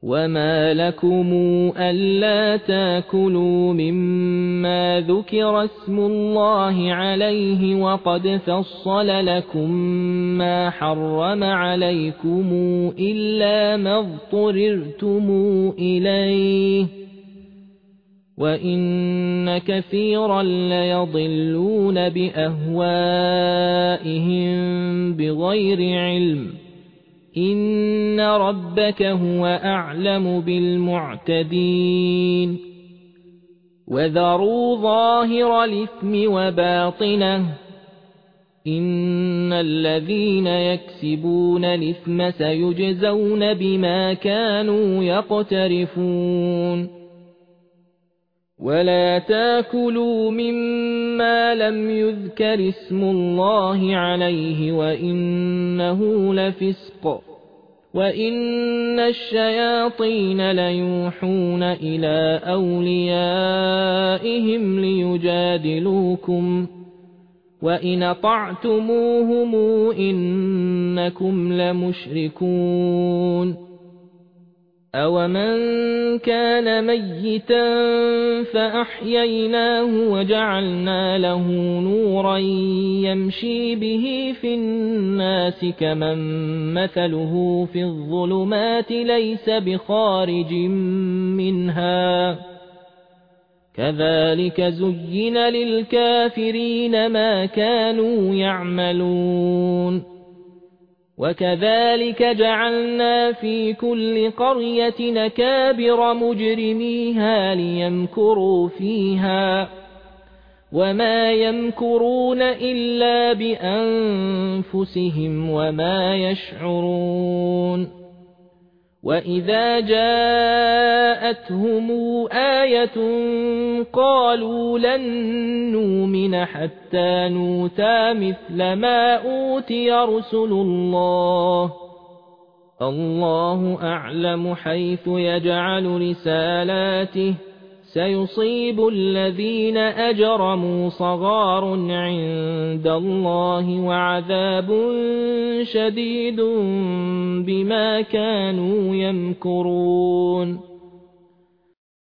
وما لكم ألا تاكلوا مما ذكر اسم الله عليه وقد فصل لكم ما حرم عليكم إلا ما اضطررتم إليه وإن كثيرا ليضلون بأهوائهم بغير علم إن ربك هو أعلم بالمعتدين وذروا ظاهر الإثم وباطنه إن الذين يكسبون الإثم سيجزون بما كانوا يقترفون ولا تاكلوا مما لم يذكر اسم الله عليه وإنه لفسق وإن الشياطين ليوحون إلى أوليائهم ليجادلوكم وإن أطعتموهم إنكم لمشركون أَوَمَنْ كَانَ مَيِّتًا فَأَحْيَيْنَاهُ وَجَعَلْنَا لَهُ نُورًا يَمْشِي بِهِ فِي النَّاسِ كَمَنْ مَثَلُهُ فِي الظُّلُمَاتِ لَيْسَ بِخَارِجٍ مِنْهَا كَذَلِكَ زُيِّنَ لِلْكَافِرِينَ مَا كَانُوا يَعْمَلُونَ وكذلك جعلنا في كل قرية نكابر مجرميها ليمكروا فيها وما يمكرون إلا بأنفسهم وما يشعرون وإذا جاءتهم آية قالوا لن نؤمن حتى نؤتى مثل ما أوتي رسل الله الله أعلم حيث يجعل رسالاته سيصيب الذين أجرموا صغار عند الله وعذاب شديد بما كانوا يمكرون